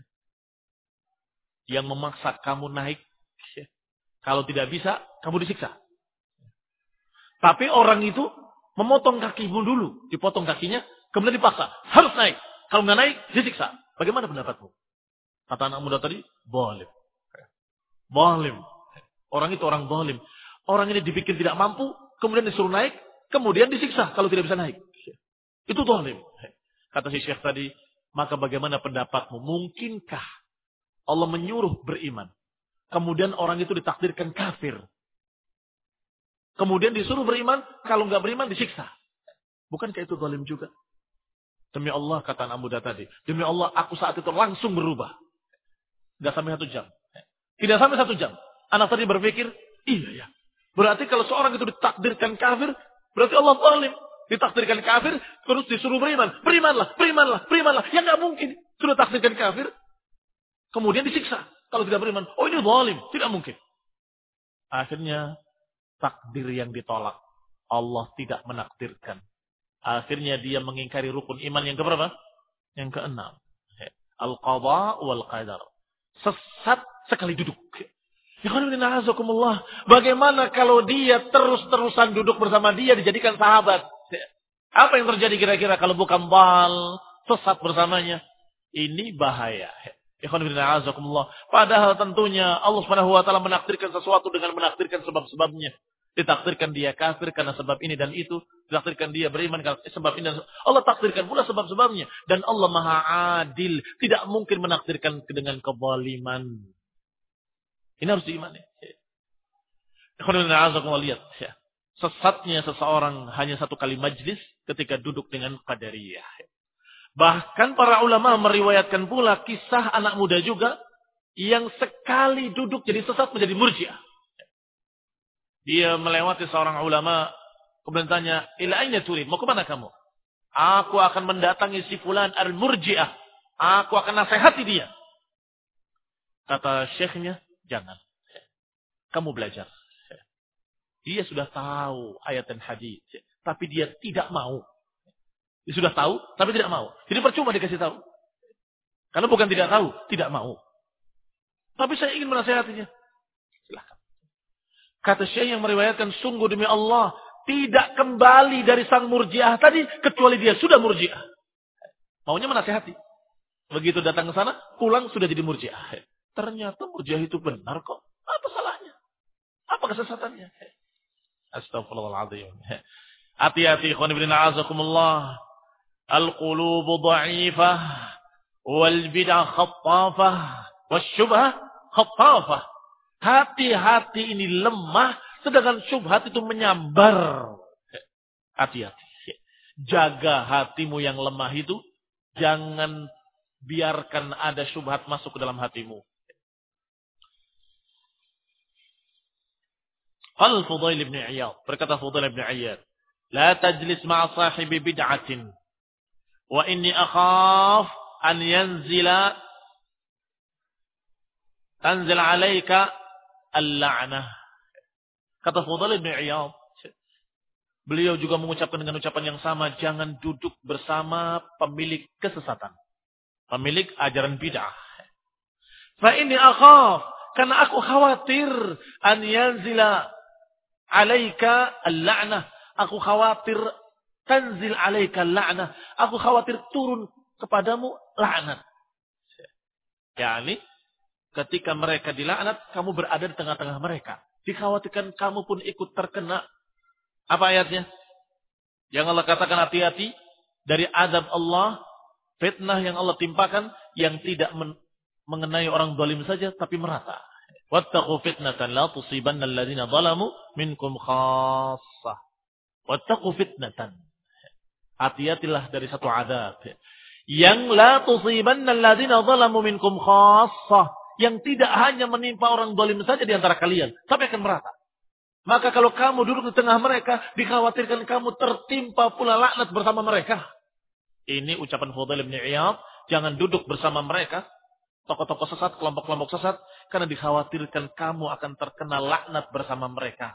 yang memaksa kamu naik, kalau tidak bisa, kamu disiksa. Tapi orang itu memotong kakimu dulu, dipotong kakinya, kemudian dipaksa, harus naik. Kalau nggak naik, disiksa. Bagaimana pendapatmu? Kata anak muda tadi, zalim. Zalim. Orang itu orang zalim. Orang ini dibikin tidak mampu, kemudian disuruh naik, kemudian disiksa kalau tidak bisa naik. Itu zalim. Kata si syekh tadi, maka bagaimana pendapatmu? Mungkinkah Allah menyuruh beriman? Kemudian orang itu ditakdirkan kafir. Kemudian disuruh beriman, kalau nggak beriman disiksa. Bukankah itu zalim juga? Demi Allah, kata anak muda tadi. Demi Allah, aku saat itu langsung berubah. Nggak sampai 1 jam. Tidak sampai 1 jam. Anak tadi berpikir, iya ya. Berarti kalau seorang itu ditakdirkan kafir, berarti Allah zalim. Ditakdirkan kafir, terus disuruh beriman. Berimanlah. Ya nggak mungkin. Sudah takdirkan kafir, kemudian disiksa. Kalau tidak beriman, oh ini zalim. Tidak mungkin. Akhirnya, takdir yang ditolak. Allah tidak menakdirkan. Akhirnya dia mengingkari rukun iman yang keberapa? Yang ke-6. Al-qadha wal qadar. Sesat sekali duduk. Bagaimana kalau dia terus-terusan duduk bersama dia dijadikan sahabat? Apa yang terjadi kira-kira kalau bukan bal, sesat bersamanya? Ini bahaya. Padahal tentunya Allah Subhanahu wa taala menakdirkan sesuatu dengan menakdirkan sebab-sebabnya. Ditakdirkan dia kafir karena sebab ini dan itu, ditakdirkan dia beriman karena sebab ini dan Allah takdirkan pula sebab-sebabnya, dan Allah Maha Adil, tidak mungkin menakdirkan dengan kezaliman. Ini harus diimani. Lihat, sesatnya seseorang hanya satu kali majlis ketika duduk dengan qadariyah. Bahkan para ulama meriwayatkan pula kisah anak muda juga yang sekali duduk jadi sesat menjadi murji'ah. Dia melewati seorang ulama, kemudian tanya, ila aina turid? Mau ke mana kamu? Aku akan mendatangi si fulan al-murji'ah. Aku akan nasihati dia. Kata syekhnya, jangan. Kamu belajar. Dia sudah tahu ayat dan hadis, tapi dia tidak mau. Dia sudah tahu, tapi tidak mau. Jadi percuma dikasih tahu. Karena bukan tidak tahu, tidak mau. Tapi saya ingin menasihatinya. Silahkan. Kata Syekh yang meriwayatkan, sungguh demi Allah, tidak kembali dari sang murjiah tadi, kecuali dia sudah murjiah. Maunya menasihati. Begitu datang ke sana, pulang sudah jadi murjiah. Ternyata murjiah itu benar kok. Apa salahnya? Apa kesesatannya? Astagfirullahaladzim. Hati-hati, ikhwan ibn a'azakumullah. Al-qulubu dha'ifah, wal-bid'ah khattafah, wal-syubhah khattafah. Hati-hati ini lemah, sedangkan syubhat itu menyambar. Hati-hati. Jaga hatimu yang lemah itu. Jangan biarkan ada syubhat masuk ke dalam hatimu. Qal Fudail ibn Iyad. Berkata Fudail ibn Iyad. La tajlis ma'a sahibi bid'atin. Wa inni akhaf an tanzil alaika al-la'nah. Kata Fudail ibn Iyad, beliau juga mengucapkan dengan ucapan yang sama, jangan duduk bersama pemilik kesesatan, pemilik ajaran bid'ah. Fa inni akhaf, karena aku khawatir an yanzila alaika al-la'nah. Aku khawatir tanzil alaika al-la'nah. Aku khawatir turun kepadamu laknat. Yani ketika mereka dilaknat, kamu berada di tengah-tengah mereka. Dikhawatirkan kamu pun ikut terkena. Apa ayatnya? Yang Allah katakan hati-hati dari azab Allah, fitnah yang Allah timpakan, yang tidak mengenai orang zalim saja, tapi merata. Wattaqu fitnatan la tusibanna alladhina zalamu minkum khassah. Wattaqu fitnatan. Hati-hatilah dari satu azab yang la tusibanna alladhina zalamu minkum khassah, yang tidak hanya menimpa orang zalim saja di antara kalian, tapi akan merata. Maka kalau kamu duduk di tengah mereka, dikhawatirkan kamu tertimpa pula laknat bersama mereka. Ini ucapan Fudail bin Iyad, jangan duduk bersama mereka, tokoh-tokoh sesat, kelompok-kelompok sesat, karena dikhawatirkan kamu akan terkena laknat bersama mereka.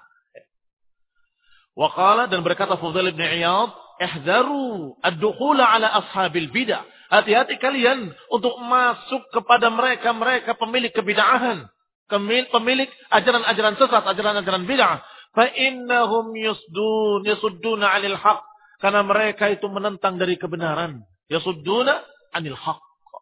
Waqala, dan berkata Fudail bin Iyad, ihzaru ad-dukhula ala ashabil bid'ah. Hati-hati kalian untuk masuk kepada mereka pemilik kebid'ahan, pemilik ajaran-ajaran sesat, ajaran-ajaran bid'ah. Fa innahum yasudduna 'anil haqq, karena mereka itu menentang dari kebenaran. Yasudduna 'anil haqq.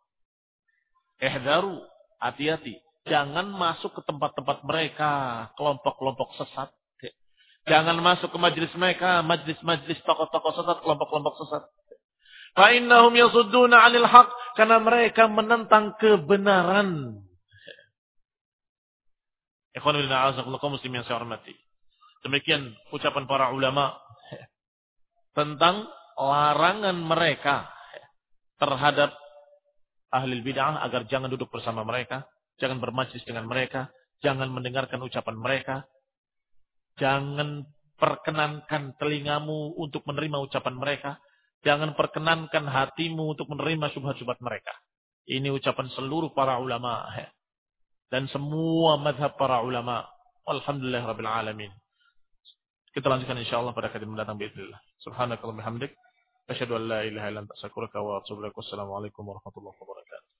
Ihdaru, hati-hati, jangan masuk ke tempat-tempat mereka, kelompok-kelompok sesat. Jangan masuk ke majlis mereka, majlis-majlis tokoh-tokoh sesat, kelompok-kelompok sesat. Fa innahum yasudduna 'anil haqq, karena mereka menentang kebenaran. Ikhwan fillah, a'azakumullah kaum muslimin yang saya hormati. Demikian ucapan para ulama tentang larangan mereka terhadap ahli bid'ah agar jangan duduk bersama mereka, jangan bermajlis dengan mereka, jangan mendengarkan ucapan mereka, jangan perkenankan telingamu untuk menerima ucapan mereka, jangan perkenankan hatimu untuk menerima syubhat-syubhat mereka. Ini ucapan seluruh para ulama dan semua mazhab para ulama. Alhamdulillahirabbil alamin. Kita lanjutkan insyaallah pada kajian mendatang باذنillah. Subhanakallahumma hamdik, asyhadu an la ilaha illa anta astaghfiruka wa atubu ilaik. Wassalamualaikum warahmatullahi wabarakatuh.